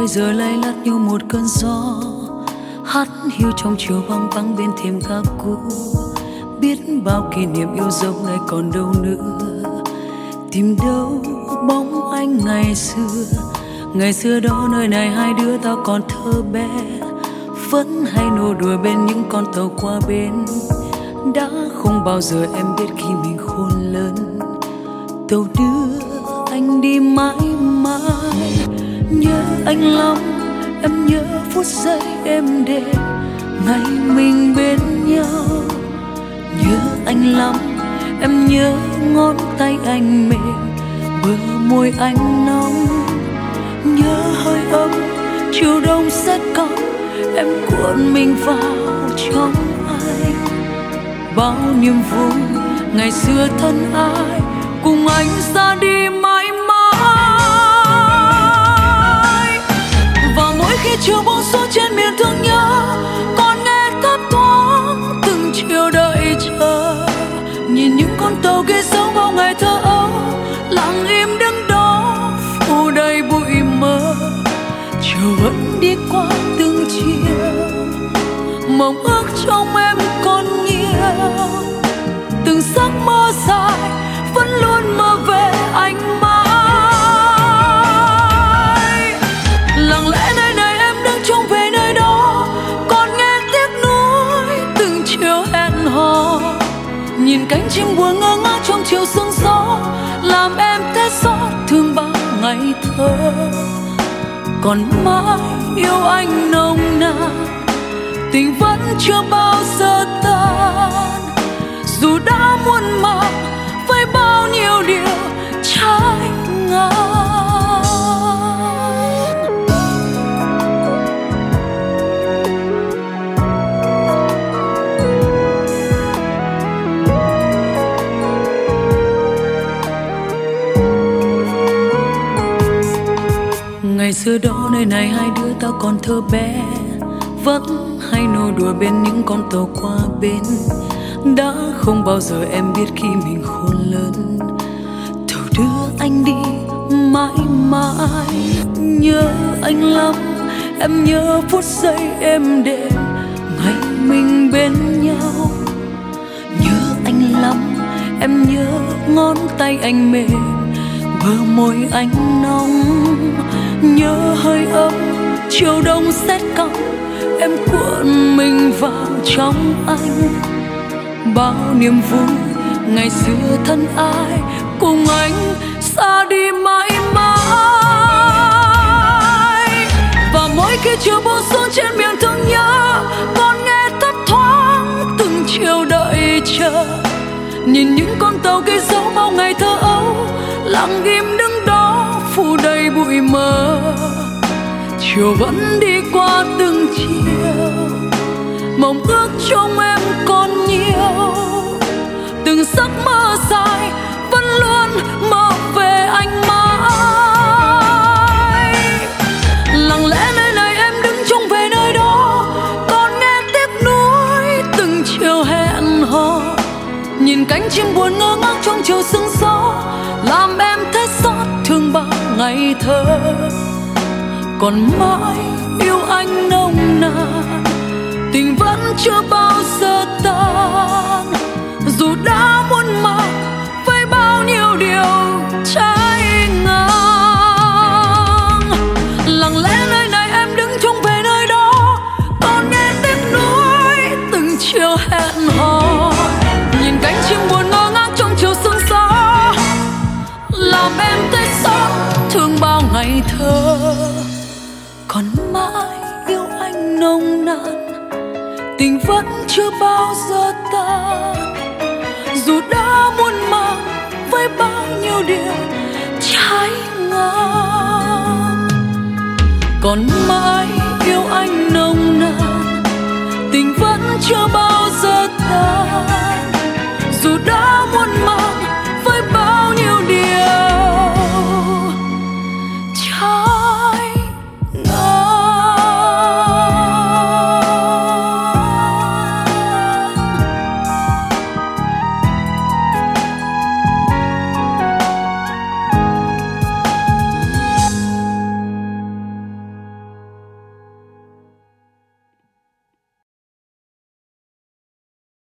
giờ lay lắt như một cơn gió hắt hiu trong chiều hoang vắng bên thềm ca cũ. Biết bao kỷ niệm yêu dấu này còn đâu nữa, tìm đâu bóng anh ngày xưa. Ngày xưa đó nơi này hai đứa ta còn thơ bé, vẫn hay nô đùa bên những con tàu qua bến. Đã không bao giờ em biết khi mình khôn lớn, tàu đưa anh đi mãi mãi. Nhớ anh lắm, em nhớ phút giây êm đềm ngày mình bên nhau. Nhớ anh lắm, em nhớ ngón tay anh mềm, bờ môi anh nóng. Nhớ hơi ấm chiều đông rét cóng, em cuộn mình vào trong anh. Bao niềm vui ngày xưa thân ai cùng anh ra đi mãi mãi. Và mỗi khi chiều buông xuống trên miền thương nhớ, còn nghe thấp thoáng từng chiều đợi chờ. Nhìn những con tàu ghe dấu bao ngày thơ ấu, lặng im đứng đó phủ đầy bụi mơ. Chiều vẫn đi qua từng chiều, mong ước trong em còn nhiều. Từng giấc mơ dài vẫn luôn mơ về anh mãi. Lặng lẽ nơi này em đứng trông về nơi đó, còn nghe tiếc nuối từng chiều hẹn hò. Nhìn cánh chim buồn ngơ ngác trong chiều sương gió, làm em thấy xót thương bao ngày thơ. Còn mãi yêu anh nồng nàn, tình vẫn chưa bao giờ tan. Dù đã muôn màng với bao nhiêu điều trái ngang. Ngày xưa đó nơi này hai đứa ta còn thơ bé, vẫn hay nô đùa bên những con tàu qua bến. Đã không bao giờ em biết khi mình khôn lớn, tàu đưa anh đi mãi mãi. Nhớ anh lắm, em nhớ phút giây êm đềm ngày mình bên nhau. Nhớ anh lắm, em nhớ ngón tay anh mềm, bờ môi anh nóng. Nhớ hơi ấm chiều đông rét cóng, em cuộn mình vào trong anh. Bao niềm vui ngày xưa thân ai cùng anh xa đi mãi mãi. Và mỗi khi chiều buông xuống trên miền thương nhớ, còn nghe thấp thoáng từng chiều đợi chờ. Nhìn những con tàu ghe dấu bao ngày thơ ấu, lặng im đứng đó phủ đầy bụi mờ. Chiều vẫn đi qua từng chiều, mong ước trong em còn nhiều. Từng giấc mơ dài vẫn luôn mơ về anh mãi. Lặng lẽ nơi này em đứng trông về nơi đó, còn nghe tiếc nuối từng chiều hẹn hò. Nhìn cánh chim buồn ngơ ngác trong chiều sương gió, làm em thấy xót thương bao ngày thơ. Còn mãi yêu anh nồng nàn, tình vẫn chưa bao giờ tan. Dù đã muôn màng với bao nhiêu điều trái ngang. Lặng lẽ nơi này em đứng trông về nơi đó, còn nghe tiếc nuối từng chiều hẹn hò. Nhìn cánh chim buồn ngơ ngác trong chiều sương gió, làm em thấy xót thương bao ngày thơ. Còn mãi yêu anh nồng nàn, tình vẫn chưa bao giờ tan. Dù đã muôn màng với bao nhiêu điều trái ngang. Còn mãi yêu anh nồng nàn, tình vẫn chưa bao giờ tan.